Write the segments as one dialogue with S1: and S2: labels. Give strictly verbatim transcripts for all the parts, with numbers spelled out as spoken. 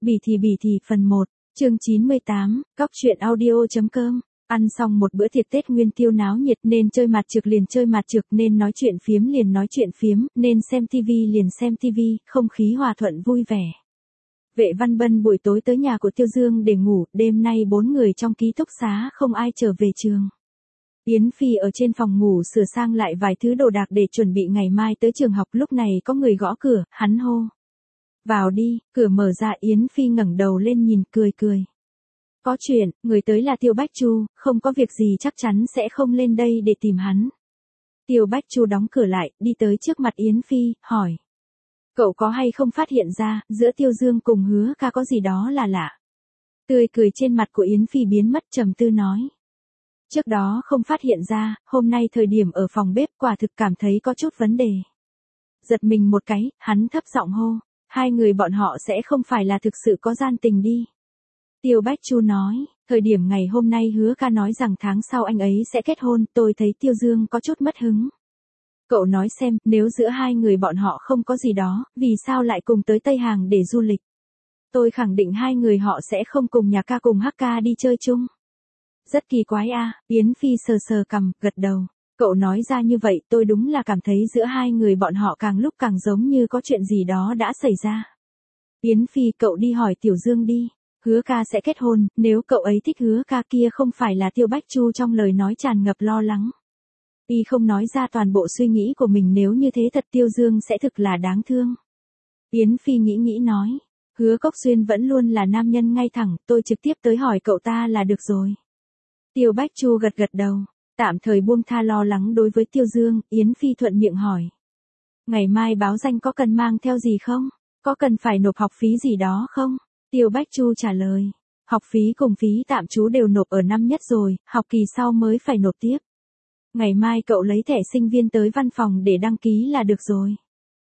S1: Bỉ thì bỉ thì phần một, chương chín mươi tám, cóc truyện audio.com. Ăn xong một bữa tiệc Tết Nguyên Tiêu náo nhiệt nên chơi mặt trược liền chơi mặt trược, nên nói chuyện phiếm liền nói chuyện phiếm, nên xem tivi liền xem tivi, không khí hòa thuận vui vẻ. Vệ Văn Bân buổi tối tới nhà của Tiêu Dương để ngủ, đêm nay bốn người trong ký túc xá không ai trở về trường. Yến Phi ở trên phòng ngủ sửa sang lại vài thứ đồ đạc để chuẩn bị ngày mai tới trường học, lúc này có người gõ cửa, hắn hô. Vào đi, cửa mở ra, Yến Phi ngẩng đầu lên nhìn, cười cười. Có chuyện, người tới là Tiêu Bách Chu, không có việc gì chắc chắn sẽ không lên đây để tìm hắn. Tiêu Bách Chu đóng cửa lại, đi tới trước mặt Yến Phi, hỏi. Cậu có hay không phát hiện ra, giữa Tiêu Dương cùng Hứa Ca có gì đó là lạ? Tươi cười trên mặt của Yến Phi biến mất, trầm tư nói. Trước đó không phát hiện ra, hôm nay thời điểm ở phòng bếp quả thực cảm thấy có chút vấn đề. Giật mình một cái, hắn thấp giọng hô. Hai người bọn họ sẽ không phải là thực sự có gian tình đi. Tiêu Bách Chu nói, thời điểm ngày hôm nay Hứa Ca nói rằng tháng sau anh ấy sẽ kết hôn, tôi thấy Tiêu Dương có chút mất hứng. Cậu nói xem, nếu giữa hai người bọn họ không có gì đó, vì sao lại cùng tới Tây Hàng để du lịch? Tôi khẳng định hai người họ sẽ không cùng nhà ca cùng Hắc Ca đi chơi chung. Rất kỳ quái a. À, Yến Phi sờ sờ cằm, gật đầu. Cậu nói ra như vậy, tôi đúng là cảm thấy giữa hai người bọn họ càng lúc càng giống như có chuyện gì đó đã xảy ra. Yến Phi, cậu đi hỏi Tiểu Dương đi. Hứa Ca sẽ kết hôn, nếu cậu ấy thích Hứa Ca kia không phải là Tiêu Bách Chu trong lời nói tràn ngập lo lắng. Y không nói ra toàn bộ suy nghĩ của mình, nếu như thế thật Tiêu Dương sẽ thực là đáng thương. Yến Phi nghĩ nghĩ nói. Hứa Cốc Xuyên vẫn luôn là nam nhân ngay thẳng, tôi trực tiếp tới hỏi cậu ta là được rồi. Tiêu Bách Chu gật gật đầu. Tạm thời buông tha lo lắng đối với Tiêu Dương, Yến Phi thuận miệng hỏi. Ngày mai báo danh có cần mang theo gì không? Có cần phải nộp học phí gì đó không? Tiêu Bách Chu trả lời. Học phí cùng phí tạm trú đều nộp ở năm nhất rồi, học kỳ sau mới phải nộp tiếp. Ngày mai cậu lấy thẻ sinh viên tới văn phòng để đăng ký là được rồi.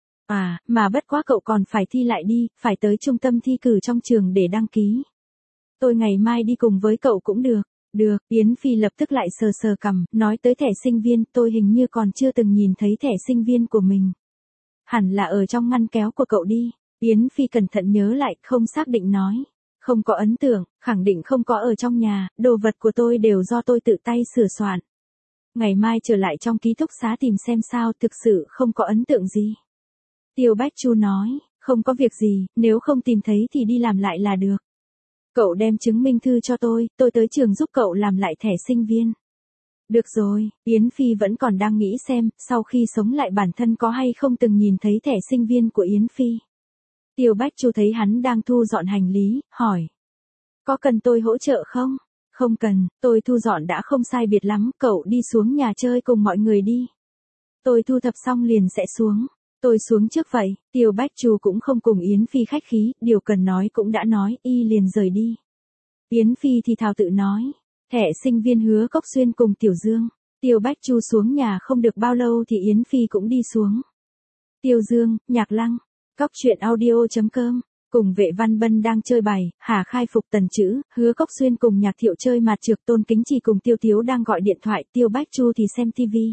S1: À, mà bất quá cậu còn phải thi lại đi, phải tới trung tâm thi cử trong trường để đăng ký. Tôi ngày mai đi cùng với cậu cũng được. Được, Yến Phi lập tức lại sờ sờ cằm, nói tới thẻ sinh viên, tôi hình như còn chưa từng nhìn thấy thẻ sinh viên của mình. Hẳn là ở trong ngăn kéo của cậu đi. Yến Phi cẩn thận nhớ lại, không xác định nói. Không có ấn tượng, khẳng định không có ở trong nhà, đồ vật của tôi đều do tôi tự tay sửa soạn. Ngày mai trở lại trong ký túc xá tìm xem sao, thực sự không có ấn tượng gì. Tiêu Bách Chu nói, không có việc gì, nếu không tìm thấy thì đi làm lại là được. Cậu đem chứng minh thư cho tôi, tôi tới trường giúp cậu làm lại thẻ sinh viên. Được rồi, Yến Phi vẫn còn đang nghĩ xem, sau khi sống lại bản thân có hay không từng nhìn thấy thẻ sinh viên của Yến Phi. Tiêu Bách Chu thấy hắn đang thu dọn hành lý, hỏi. Có cần tôi hỗ trợ không? Không cần, tôi thu dọn đã không sai biệt lắm, cậu đi xuống nhà chơi cùng mọi người đi. Tôi thu thập xong liền sẽ xuống. Tôi xuống trước vậy. Tiêu Bách Chu cũng không cùng Yến Phi khách khí, điều cần nói cũng đã nói, y liền rời đi. Yến Phi thì thào tự nói, thẻ sinh viên Hứa Cốc Xuyên cùng Tiểu Dương. Tiêu Bách Chu xuống nhà không được bao lâu thì Yến Phi cũng đi xuống. Tiêu Dương, Nhạc Lăng, cóc truyện audio.com. Cùng Vệ Văn Bân đang chơi bài, Hà Khai Phục Tần Chữ, Hứa Cốc Xuyên cùng Nhạc Thiệu chơi mặt trược, Tôn Kính Trì cùng Tiêu Tiếu đang gọi điện thoại, Tiêu Bách Chu thì xem tivi.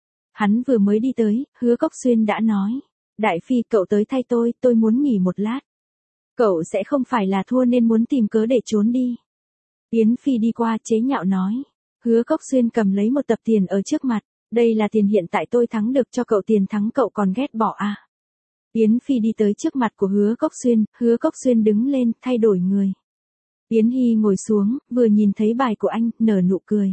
S1: Hắn vừa mới đi tới, Hứa Cốc Xuyên đã nói. Đại Phi, cậu tới thay tôi, tôi muốn nghỉ một lát. Cậu sẽ không phải là thua nên muốn tìm cớ để trốn đi. Yến Phi đi qua chế nhạo nói. Hứa Cốc Xuyên cầm lấy một tập tiền ở trước mặt. Đây là tiền hiện tại tôi thắng được, cho cậu tiền thắng cậu còn ghét bỏ à. Yến Phi đi tới trước mặt của Hứa Cốc Xuyên, Hứa Cốc Xuyên đứng lên, thay đổi người. Yến Hy ngồi xuống, vừa nhìn thấy bài của anh, nở nụ cười.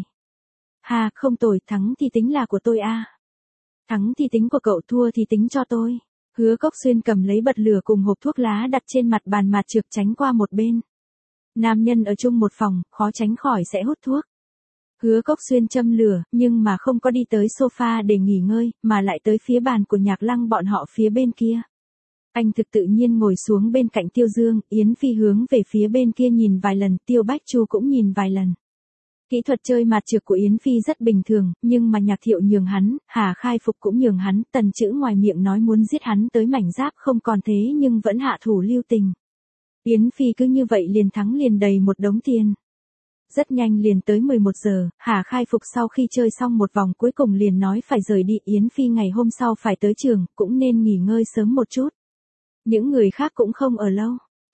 S1: Hà, không tồi, thắng thì tính là của tôi à. Thắng thì tính của cậu, thua thì tính cho tôi. Hứa Cốc Xuyên cầm lấy bật lửa cùng hộp thuốc lá đặt trên mặt bàn mặt trược, tránh qua một bên. Nam nhân ở chung một phòng, khó tránh khỏi sẽ hút thuốc. Hứa Cốc Xuyên châm lửa, nhưng mà không có đi tới sofa để nghỉ ngơi, mà lại tới phía bàn của Nhạc Lăng bọn họ phía bên kia. Anh thực tự nhiên ngồi xuống bên cạnh Tiêu Dương, Yến Phi hướng về phía bên kia nhìn vài lần, Tiêu Bách Chu cũng nhìn vài lần. Kỹ thuật chơi mặt trược của Yến Phi rất bình thường, nhưng mà Nhạc Thiệu nhường hắn, Hà Khai Phục cũng nhường hắn, Tần Chữ ngoài miệng nói muốn giết hắn tới mảnh giáp không còn thế nhưng vẫn hạ thủ lưu tình. Yến Phi cứ như vậy liền thắng liền đầy một đống tiền. Rất nhanh liền tới mười một giờ, Hà Khai Phục sau khi chơi xong một vòng cuối cùng liền nói phải rời đi, Yến Phi ngày hôm sau phải tới trường, cũng nên nghỉ ngơi sớm một chút. Những người khác cũng không ở lâu.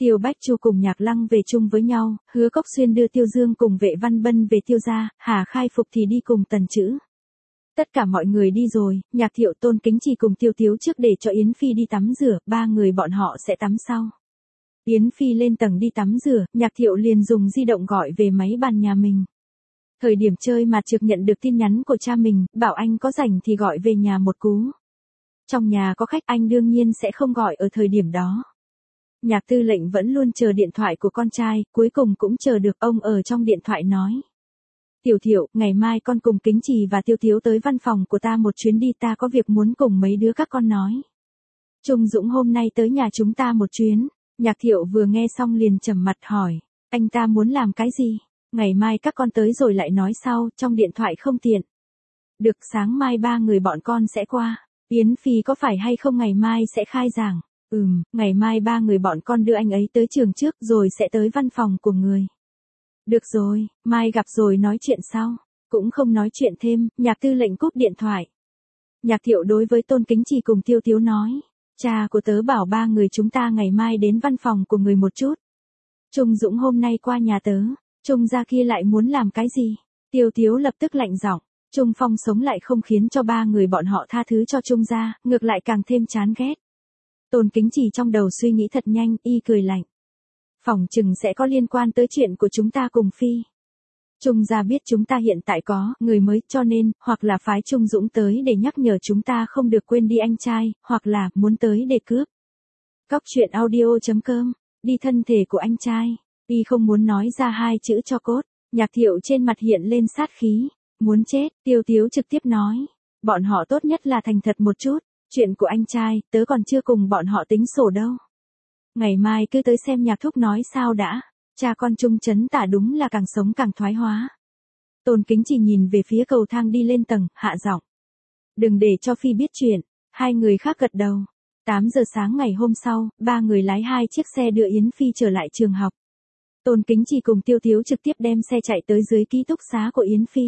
S1: Tiêu Bách Chu cùng Nhạc Lăng về chung với nhau, Hứa Cốc Xuyên đưa Tiêu Dương cùng Vệ Văn Bân về Tiêu gia, Hà Khai Phục thì đi cùng Tần Chữ. Tất cả mọi người đi rồi, Nhạc Thiệu Tôn Kính Trì cùng Tiêu Tiếu trước để cho Yến Phi đi tắm rửa, ba người bọn họ sẽ tắm sau. Yến Phi lên tầng đi tắm rửa, Nhạc Thiệu liền dùng di động gọi về máy bàn nhà mình. Thời điểm chơi mà trực nhận được tin nhắn của cha mình, bảo anh có rảnh thì gọi về nhà một cú. Trong nhà có khách anh đương nhiên sẽ không gọi ở thời điểm đó. Nhạc Tư Lệnh vẫn luôn chờ điện thoại của con trai, cuối cùng cũng chờ được. Ông ở trong điện thoại nói. Tiểu Thiệu, ngày mai con cùng Kính Trì và Tiêu Tiếu tới văn phòng của ta một chuyến đi, ta có việc muốn cùng mấy đứa các con nói. Trung Dũng hôm nay tới nhà chúng ta một chuyến. Nhạc Thiệu vừa nghe xong liền trầm mặt hỏi, anh ta muốn làm cái gì? Ngày mai các con tới rồi lại nói sau, trong điện thoại không tiện. Được, sáng mai ba người bọn con sẽ qua. Yến Phi có phải hay không ngày mai sẽ khai giảng? Ừm, ngày mai ba người bọn con đưa anh ấy tới trường trước rồi sẽ tới văn phòng của người. Được rồi, mai gặp rồi nói chuyện sau. Cũng không nói chuyện thêm, Nhạc Tư Lệnh cúp điện thoại. Nhạc Thiệu đối với Tôn Kính Trì cùng Tiêu Tiếu nói, cha của tớ bảo ba người chúng ta ngày mai đến văn phòng của người một chút. Trung Dũng hôm nay qua nhà tớ, Trung gia kia lại muốn làm cái gì? Tiêu Tiếu lập tức lạnh giọng, Trung Phong sống lại không khiến cho ba người bọn họ tha thứ cho Trung gia, ngược lại càng thêm chán ghét. Tôn Kính Trì trong đầu suy nghĩ thật nhanh, y cười lạnh. Phỏng chừng sẽ có liên quan tới chuyện của chúng ta cùng Phi. Trung gia biết chúng ta hiện tại có người mới, cho nên, hoặc là phái Trung Dũng tới để nhắc nhở chúng ta không được quên đi anh trai, hoặc là muốn tới để cướp. Cóc truyện audio chấm com, đi thân thể của anh trai. Y không muốn nói ra hai chữ cho cốt. Nhạc Thiệu trên mặt hiện lên sát khí. Muốn chết, Tiêu Tiếu trực tiếp nói. Bọn họ tốt nhất là thành thật một chút. Chuyện của anh trai, tớ còn chưa cùng bọn họ tính sổ đâu. Ngày mai cứ tới xem Nhạc Thúc nói sao đã. Cha con Trung Trấn Tả đúng là càng sống càng thoái hóa. Tôn Kính Trì nhìn về phía cầu thang đi lên tầng, hạ giọng. Đừng để cho Phi biết chuyện. Hai người khác gật đầu. tám giờ sáng ngày hôm sau, ba người lái hai chiếc xe đưa Yến Phi trở lại trường học. Tôn Kính Trì cùng Tiêu Tiếu trực tiếp đem xe chạy tới dưới ký túc xá của Yến Phi.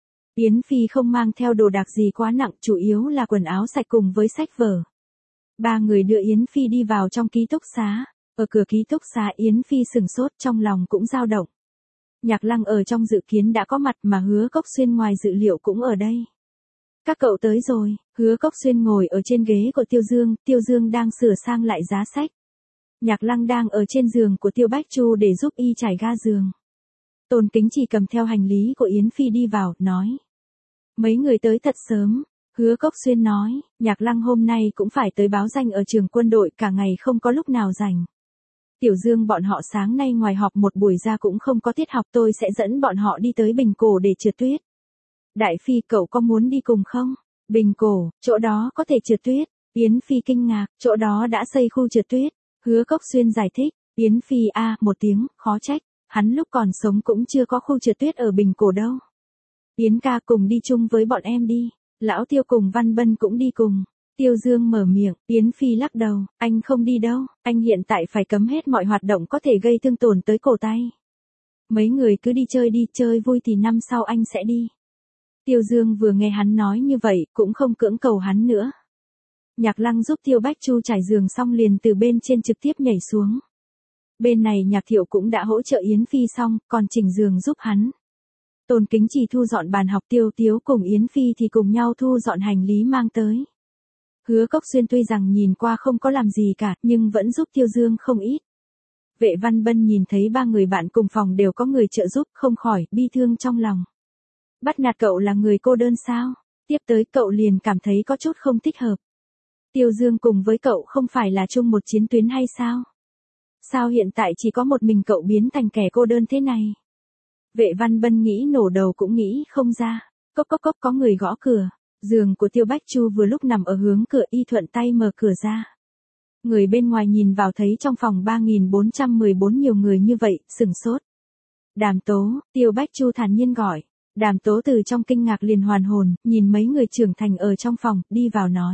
S1: Yến Phi không mang theo đồ đạc gì quá nặng, chủ yếu là quần áo sạch cùng với sách vở. Ba người đưa Yến Phi đi vào trong ký túc xá. Ở cửa ký túc xá Yến Phi sừng sốt, trong lòng cũng dao động. Nhạc Lăng ở trong dự kiến đã có mặt mà Hứa Cốc Xuyên ngoài dự liệu cũng ở đây. Các cậu tới rồi, Hứa Cốc Xuyên ngồi ở trên ghế của Tiêu Dương, Tiêu Dương đang sửa sang lại giá sách. Nhạc Lăng đang ở trên giường của Tiêu Bách Chu để giúp y trải ga giường. Tôn Kính Trì cầm theo hành lý của Yến Phi đi vào, nói. Mấy người tới thật sớm. Hứa Cốc Xuyên nói, Nhạc Lăng hôm nay cũng phải tới báo danh ở trường quân đội, cả ngày không có lúc nào rảnh. Tiểu Dương bọn họ sáng nay ngoài họp một buổi ra cũng không có tiết học, tôi sẽ dẫn bọn họ đi tới Bình Cổ để trượt tuyết. Đại Phi, cậu có muốn đi cùng không? Bình Cổ, chỗ đó có thể trượt tuyết. Yến Phi kinh ngạc, chỗ đó đã xây khu trượt tuyết. Hứa Cốc Xuyên giải thích, Yến Phi a à, một tiếng, khó trách, hắn lúc còn sống cũng chưa có khu trượt tuyết ở Bình Cổ đâu. Yến ca cùng đi chung với bọn em đi. Lão Tiêu cùng Văn Bân cũng đi cùng. Tiêu Dương mở miệng, Yến Phi lắc đầu, anh không đi đâu, anh hiện tại phải cấm hết mọi hoạt động có thể gây thương tổn tới cổ tay. Mấy người cứ đi chơi đi, chơi vui thì năm sau anh sẽ đi. Tiêu Dương vừa nghe hắn nói như vậy, cũng không cưỡng cầu hắn nữa. Nhạc Lăng giúp Tiêu Bách Chu trải giường xong liền từ bên trên trực tiếp nhảy xuống. Bên này Nhạc Thiệu cũng đã hỗ trợ Yến Phi xong, còn chỉnh giường giúp hắn. Tôn Kính Trì thu dọn bàn học, Tiêu Tiếu cùng Yến Phi thì cùng nhau thu dọn hành lý mang tới. Hứa Cốc Xuyên tuy rằng nhìn qua không có làm gì cả, nhưng vẫn giúp Tiêu Dương không ít. Vệ Văn Bân nhìn thấy ba người bạn cùng phòng đều có người trợ giúp, không khỏi bi thương trong lòng. Bắt nạt cậu là người cô đơn sao? Tiếp tới cậu liền cảm thấy có chút không thích hợp. Tiêu Dương cùng với cậu không phải là chung một chiến tuyến hay sao? Sao hiện tại chỉ có một mình cậu biến thành kẻ cô đơn thế này? Vệ Văn Bân nghĩ nổ đầu cũng nghĩ không ra. Cốc cốc cốc, có người gõ cửa. Giường của Tiêu Bách Chu vừa lúc nằm ở hướng cửa, y thuận tay mở cửa ra. Người bên ngoài nhìn vào thấy trong phòng ba nghìn bốn trăm mười bốn nhiều người như vậy, sửng sốt. Đàm Tố, Tiêu Bách Chu thản nhiên gọi. Đàm Tố từ trong kinh ngạc liền hoàn hồn, nhìn mấy người trưởng thành ở trong phòng, đi vào nói.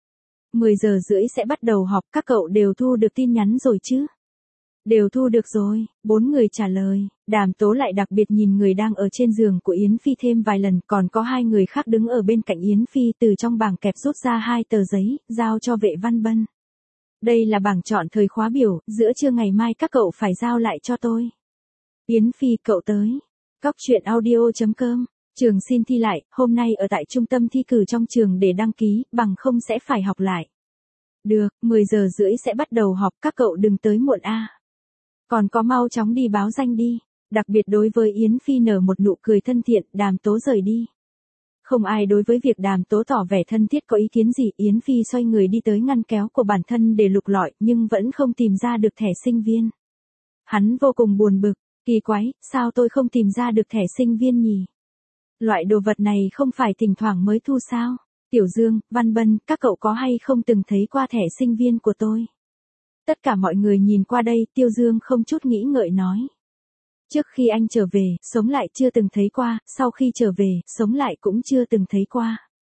S1: mười giờ rưỡi sẽ bắt đầu họp, các cậu đều thu được tin nhắn rồi chứ? Đều thu được rồi, bốn người trả lời. Đàm Tố lại đặc biệt nhìn người đang ở trên giường của Yến Phi thêm vài lần, còn có hai người khác đứng ở bên cạnh Yến Phi, từ trong bảng kẹp rút ra hai tờ giấy, giao cho Vệ Văn Bân. Đây là bảng chọn thời khóa biểu, giữa trưa ngày mai các cậu phải giao lại cho tôi. Yến Phi, cậu tới. Cóc truyện audio chấm com. Trường xin thi lại, hôm nay ở tại trung tâm thi cử trong trường để đăng ký, bằng không sẽ phải học lại. Được, mười giờ rưỡi sẽ bắt đầu họp, các cậu đừng tới muộn a. Còn có mau chóng đi báo danh đi. Đặc biệt đối với Yến Phi nở một nụ cười thân thiện, Đàm Tố rời đi. Không ai đối với việc Đàm Tố tỏ vẻ thân thiết có ý kiến gì, Yến Phi xoay người đi tới ngăn kéo của bản thân để lục lọi, nhưng vẫn không tìm ra được thẻ sinh viên. Hắn vô cùng buồn bực, kỳ quái, sao tôi không tìm ra được thẻ sinh viên nhỉ? Loại đồ vật này không phải thỉnh thoảng mới thu sao? Tiểu Dương, Văn Bân, các cậu có hay không từng thấy qua thẻ sinh viên của tôi? Tất cả mọi người nhìn qua đây, Tiêu Dương không chút nghĩ ngợi nói. Trước khi anh trở về, sống lại chưa từng thấy qua, sau khi trở về, sống lại cũng chưa từng thấy qua.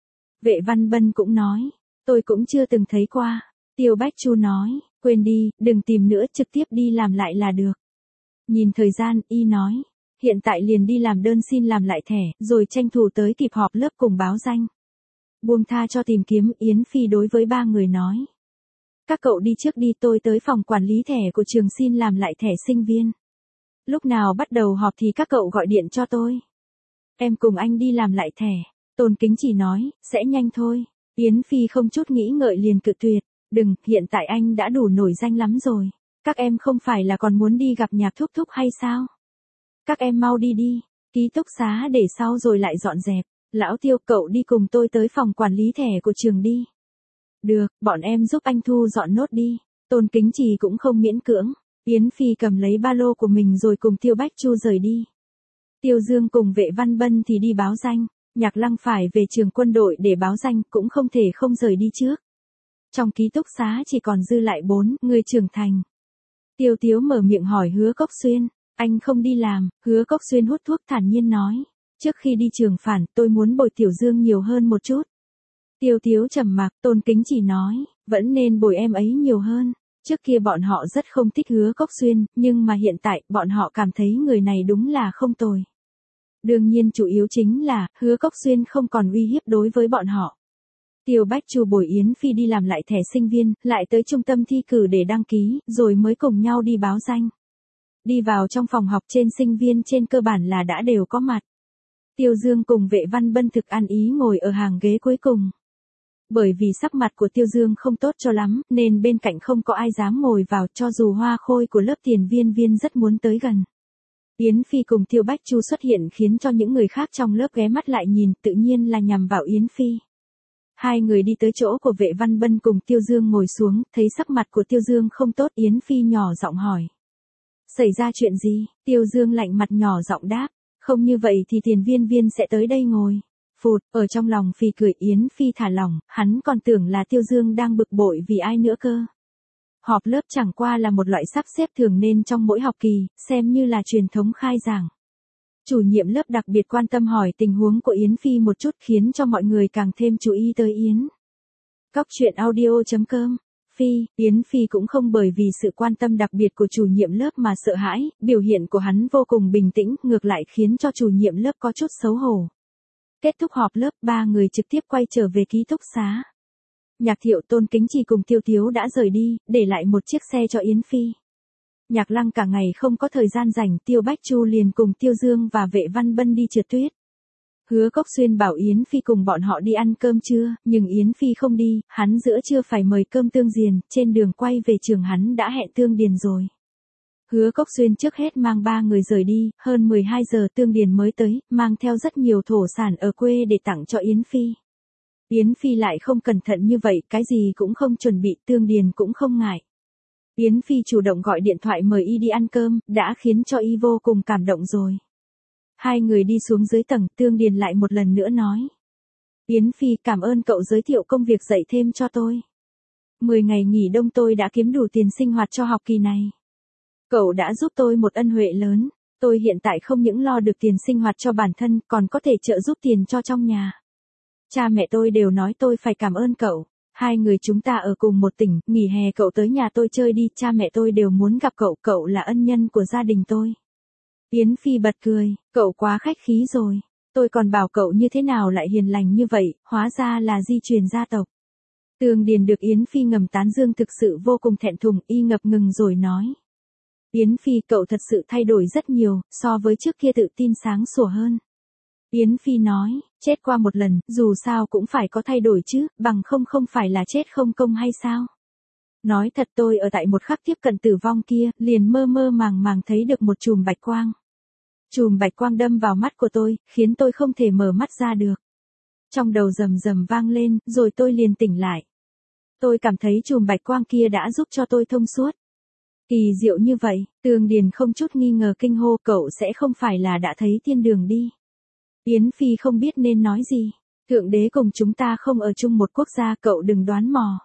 S1: Vệ Văn Bân cũng nói, tôi cũng chưa từng thấy qua. Tiêu Bách Chu nói, quên đi, đừng tìm nữa, trực tiếp đi làm lại là được. Nhìn thời gian, y nói, hiện tại liền đi làm đơn xin làm lại thẻ, rồi tranh thủ tới kịp họp lớp cùng báo danh. Buông tha cho tìm kiếm, Yến Phi đối với ba người nói. Các cậu đi trước đi, tôi tới phòng quản lý thẻ của trường xin làm lại thẻ sinh viên. Lúc nào bắt đầu họp thì các cậu gọi điện cho tôi. Em cùng anh đi làm lại thẻ. Tôn Kính chỉ nói, sẽ nhanh thôi. Yến Phi không chút nghĩ ngợi liền cự tuyệt. Đừng, hiện tại anh đã đủ nổi danh lắm rồi. Các em không phải là còn muốn đi gặp nhạc thúc thúc hay sao? Các em mau đi đi. Ký túc xá để sau rồi lại dọn dẹp. Lão Tiêu, cậu đi cùng tôi tới phòng quản lý thẻ của trường đi. Được, bọn em giúp anh thu dọn nốt đi. Tôn Kính Trì cũng không miễn cưỡng. Yến Phi cầm lấy ba lô của mình rồi cùng Tiêu Bách Chu rời đi. Tiêu Dương cùng Vệ Văn Bân thì đi báo danh. Nhạc Lăng phải về trường quân đội để báo danh, cũng không thể không rời đi trước. Trong ký túc xá chỉ còn dư lại bốn người trưởng thành. Tiêu Tiếu mở miệng hỏi Hứa Cốc Xuyên. Anh không đi làm, Hứa Cốc Xuyên hút thuốc thản nhiên nói. Trước khi đi trường phản, tôi muốn bồi Tiểu Dương nhiều hơn một chút. Tiêu Tiếu trầm mặc, Tôn Kính chỉ nói, vẫn nên bồi em ấy nhiều hơn. Trước kia bọn họ rất không thích Hứa Cốc Xuyên, nhưng mà hiện tại, bọn họ cảm thấy người này đúng là không tồi. Đương nhiên chủ yếu chính là, Hứa Cốc Xuyên không còn uy hiếp đối với bọn họ. Tiêu Bách Chu bồi Yến Phi đi làm lại thẻ sinh viên, lại tới trung tâm thi cử để đăng ký, rồi mới cùng nhau đi báo danh. Đi vào trong phòng học, trên sinh viên trên cơ bản là đã đều có mặt. Tiêu Dương cùng Vệ Văn Bân thực ăn ý ngồi ở hàng ghế cuối cùng. Bởi vì sắc mặt của Tiêu Dương không tốt cho lắm, nên bên cạnh không có ai dám ngồi vào, cho dù Hoa Khôi của lớp tiền viên viên rất muốn tới gần. Yến Phi cùng Tiêu Bách Chu xuất hiện khiến cho những người khác trong lớp ghé mắt lại nhìn, tự nhiên là nhằm vào Yến Phi. Hai người đi tới chỗ của Vệ Văn Bân cùng Tiêu Dương ngồi xuống, thấy sắc mặt của Tiêu Dương không tốt, Yến Phi nhỏ giọng hỏi. Xảy ra chuyện gì? Tiêu Dương lạnh mặt nhỏ giọng đáp. Không như vậy thì tiền viên viên sẽ tới đây ngồi. Phụt, ở trong lòng Phi cười, Yến Phi thả lỏng, hắn còn tưởng là Tiêu Dương đang bực bội vì ai nữa cơ. Họp lớp chẳng qua là một loại sắp xếp thường nên trong mỗi học kỳ, xem như là truyền thống khai giảng. Chủ nhiệm lớp đặc biệt quan tâm hỏi tình huống của Yến Phi một chút, khiến cho mọi người càng thêm chú ý tới Yến. Cóc truyện audio chấm com. Phi, Yến Phi cũng không bởi vì sự quan tâm đặc biệt của chủ nhiệm lớp mà sợ hãi, biểu hiện của hắn vô cùng bình tĩnh, ngược lại khiến cho chủ nhiệm lớp có chút xấu hổ. Kết thúc họp lớp, ba người trực tiếp quay trở về ký túc xá. Nhạc Thiệu, Tôn Kính Trì cùng Tiêu Tiếu đã rời đi, để lại một chiếc xe cho Yến Phi. Nhạc Lăng cả ngày không có thời gian rảnh, Tiêu Bách Chu liền cùng Tiêu Dương và Vệ Văn Bân đi trượt tuyết. Hứa Cốc Xuyên bảo Yến Phi cùng bọn họ đi ăn cơm trưa, nhưng Yến Phi không đi, hắn giữa trưa phải mời cơm Tương Diền, trên đường quay về trường hắn đã hẹn Tương Điền rồi. Hứa Cốc Xuyên trước hết mang ba người rời đi, hơn mười hai giờ Tương Điền mới tới, mang theo rất nhiều thổ sản ở quê để tặng cho Yến Phi. Yến Phi lại không cẩn thận như vậy, cái gì cũng không chuẩn bị, Tương Điền cũng không ngại. Yến Phi chủ động gọi điện thoại mời y đi ăn cơm, đã khiến cho y vô cùng cảm động rồi. Hai người đi xuống dưới tầng, Tương Điền lại một lần nữa nói. Yến Phi, cảm ơn cậu giới thiệu công việc dạy thêm cho tôi. Mười ngày nghỉ đông tôi đã kiếm đủ tiền sinh hoạt cho học kỳ này. Cậu đã giúp tôi một ân huệ lớn, tôi hiện tại không những lo được tiền sinh hoạt cho bản thân, còn có thể trợ giúp tiền cho trong nhà. Cha mẹ tôi đều nói tôi phải cảm ơn cậu. Hai người chúng ta ở cùng một tỉnh, nghỉ hè cậu tới nhà tôi chơi đi, cha mẹ tôi đều muốn gặp cậu, cậu là ân nhân của gia đình tôi. Yến Phi bật cười, cậu quá khách khí rồi, tôi còn bảo cậu như thế nào lại hiền lành như vậy, hóa ra là di truyền gia tộc. Tường Điền được Yến Phi ngầm tán dương thực sự vô cùng thẹn thùng, y ngập ngừng rồi nói. Yến Phi, cậu thật sự thay đổi rất nhiều, so với trước kia tự tin sáng sủa hơn. Yến Phi nói, chết qua một lần, dù sao cũng phải có thay đổi chứ, bằng không không phải là chết không công hay sao? Nói thật, tôi ở tại một khắc tiếp cận tử vong kia, liền mơ mơ màng màng thấy được một chùm bạch quang. Chùm bạch quang đâm vào mắt của tôi, khiến tôi không thể mở mắt ra được. Trong đầu rầm rầm vang lên, rồi tôi liền tỉnh lại. Tôi cảm thấy chùm bạch quang kia đã giúp cho tôi thông suốt. Kỳ diệu như vậy, Tường Điền không chút nghi ngờ kinh hô, cậu sẽ không phải là đã thấy thiên đường đi. Yến Phi không biết nên nói gì. Thượng đế cùng chúng ta không ở chung một quốc gia, cậu đừng đoán mò.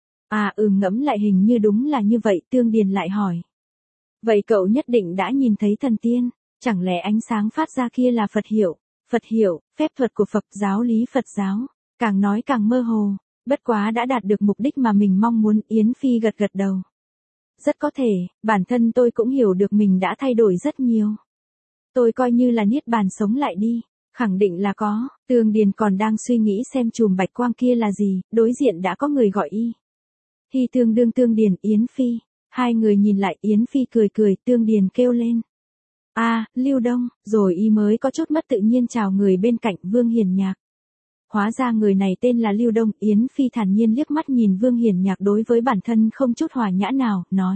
S1: À ừm, ngẫm lại hình như đúng là như vậy, Tường Điền lại hỏi. Vậy cậu nhất định đã nhìn thấy thần tiên, chẳng lẽ ánh sáng phát ra kia là Phật hiệu? Phật hiệu, phép thuật của Phật giáo lý Phật giáo. Càng nói càng mơ hồ, bất quá đã đạt được mục đích mà mình mong muốn, Yến Phi gật gật đầu. Rất có thể, bản thân tôi cũng hiểu được mình đã thay đổi rất nhiều. Tôi coi như là niết bàn sống lại đi, khẳng định là có. Tường Điền còn đang suy nghĩ xem chùm bạch quang kia là gì, đối diện đã có người gọi y. Hi tương đương Tường Điền, Yến Phi. Hai người nhìn lại, Yến Phi cười cười, Tường Điền kêu lên. A, à, Lưu Đông, rồi y mới có chút mất tự nhiên chào người bên cạnh, Vương Hiền Nhạc. Hóa ra người này tên là Lưu Đông, Yến Phi thản nhiên liếc mắt nhìn Vương Hiền Nhạc đối với bản thân không chút hòa nhã nào, nói.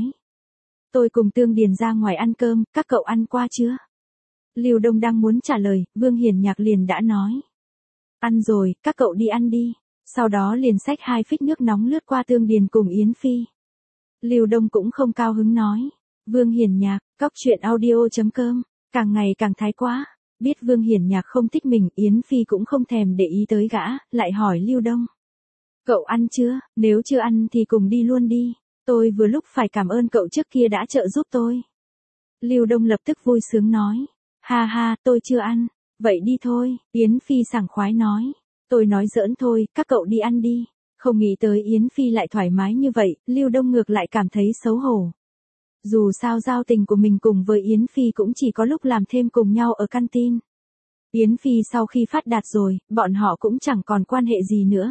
S1: Tôi cùng Tường Điền ra ngoài ăn cơm, các cậu ăn qua chưa? Lưu Đông đang muốn trả lời, Vương Hiền Nhạc liền đã nói. Ăn rồi, các cậu đi ăn đi. Sau đó liền xách hai phích nước nóng lướt qua Tường Điền cùng Yến Phi. Lưu Đông cũng không cao hứng nói. Vương Hiền Nhạc, cóc truyện audio chấm com, càng ngày càng thái quá. Biết Vương Hiền Nhạc không thích mình, Yến Phi cũng không thèm để ý tới gã, lại hỏi Lưu Đông. Cậu ăn chưa? Nếu chưa ăn thì cùng đi luôn đi. Tôi vừa lúc phải cảm ơn cậu trước kia đã trợ giúp tôi. Lưu Đông lập tức vui sướng nói. Ha ha, tôi chưa ăn. Vậy đi thôi, Yến Phi sảng khoái nói. Tôi nói giỡn thôi, các cậu đi ăn đi. Không nghĩ tới Yến Phi lại thoải mái như vậy, Lưu Đông ngược lại cảm thấy xấu hổ. Dù sao giao tình của mình cùng với Yến Phi cũng chỉ có lúc làm thêm cùng nhau ở canteen. Yến Phi sau khi phát đạt rồi, bọn họ cũng chẳng còn quan hệ gì nữa.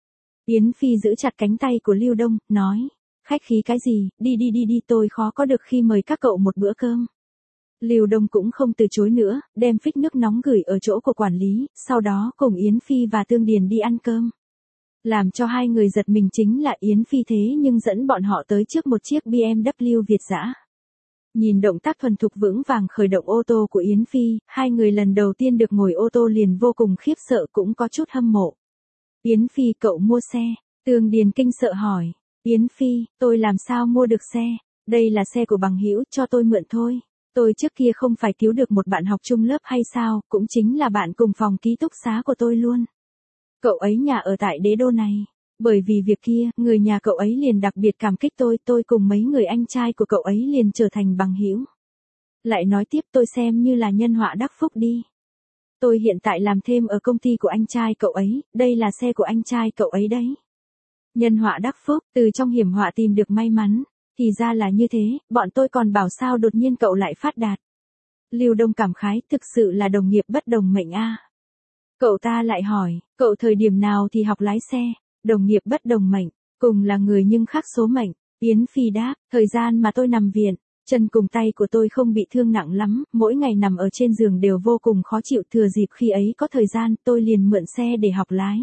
S1: Yến Phi giữ chặt cánh tay của Lưu Đông, nói. Khách khí cái gì, đi đi đi đi, tôi khó có được khi mời các cậu một bữa cơm. Lưu Đông cũng không từ chối nữa, đem phích nước nóng gửi ở chỗ của quản lý, sau đó cùng Yến Phi và Tường Điền đi ăn cơm. Làm cho hai người giật mình chính là Yến Phi thế nhưng dẫn bọn họ tới trước một chiếc bê em vê Việt dã. Nhìn động tác thuần thục vững vàng khởi động ô tô của Yến Phi, hai người lần đầu tiên được ngồi ô tô liền vô cùng khiếp sợ, cũng có chút hâm mộ. Yến Phi, cậu mua xe? Tường Điền kinh sợ hỏi. Yến Phi, tôi làm sao mua được xe? Đây là xe của bằng hữu, cho tôi mượn thôi. Tôi trước kia không phải cứu được một bạn học chung lớp hay sao, cũng chính là bạn cùng phòng ký túc xá của tôi luôn. Cậu ấy nhà ở tại đế đô này. Bởi vì việc kia, người nhà cậu ấy liền đặc biệt cảm kích tôi, tôi cùng mấy người anh trai của cậu ấy liền trở thành bằng hữu. Lại nói tiếp, tôi xem như là nhân họa đắc phúc đi. Tôi hiện tại làm thêm ở công ty của anh trai cậu ấy, đây là xe của anh trai cậu ấy đấy. Nhân họa đắc phúc, từ trong hiểm họa tìm được may mắn. Thì ra là như thế, bọn tôi còn bảo sao đột nhiên cậu lại phát đạt. Lưu Đông cảm khái, thực sự là đồng nghiệp bất đồng mệnh a. Cậu ta lại hỏi, cậu thời điểm nào thì học lái xe? Đồng nghiệp bất đồng mệnh, cùng là người nhưng khác số mệnh. Yến Phi đáp, thời gian mà tôi nằm viện, chân cùng tay của tôi không bị thương nặng lắm, mỗi ngày nằm ở trên giường đều vô cùng khó chịu, thừa dịp khi ấy có thời gian, tôi liền mượn xe để học lái.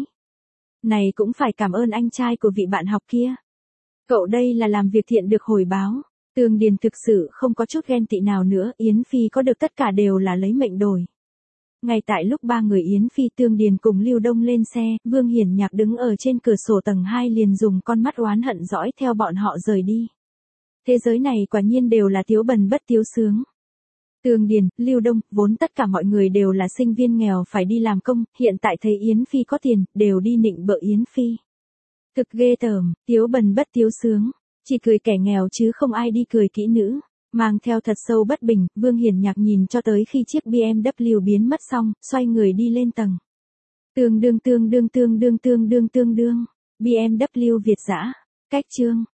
S1: Này cũng phải cảm ơn anh trai của vị bạn học kia. Cậu đây là làm việc thiện được hồi báo. Tường Điền thực sự không có chút ghen tị nào nữa, Yến Phi có được tất cả đều là lấy mệnh đổi. Ngay tại lúc ba người Yến Phi, Tường Điền cùng Lưu Đông lên xe, Vương Hiền Nhạc đứng ở trên cửa sổ tầng hai liền dùng con mắt oán hận dõi theo bọn họ rời đi. Thế giới này quả nhiên đều là thiếu bần bất thiếu sướng. Tường Điền, Lưu Đông, vốn tất cả mọi người đều là sinh viên nghèo phải đi làm công, hiện tại thấy Yến Phi có tiền, đều đi nịnh bợ Yến Phi. Thực ghê tởm, thiếu bần bất thiếu sướng, chỉ cười kẻ nghèo chứ không ai đi cười kỹ nữ. Mang theo thật sâu bất bình, Vương Hiền Nhạc nhìn cho tới khi chiếc bê em vê biến mất xong, xoay người đi lên tầng. Tương đương tương đương tương đương tương đương tương đương, bê em vê Việt dã, cách chương.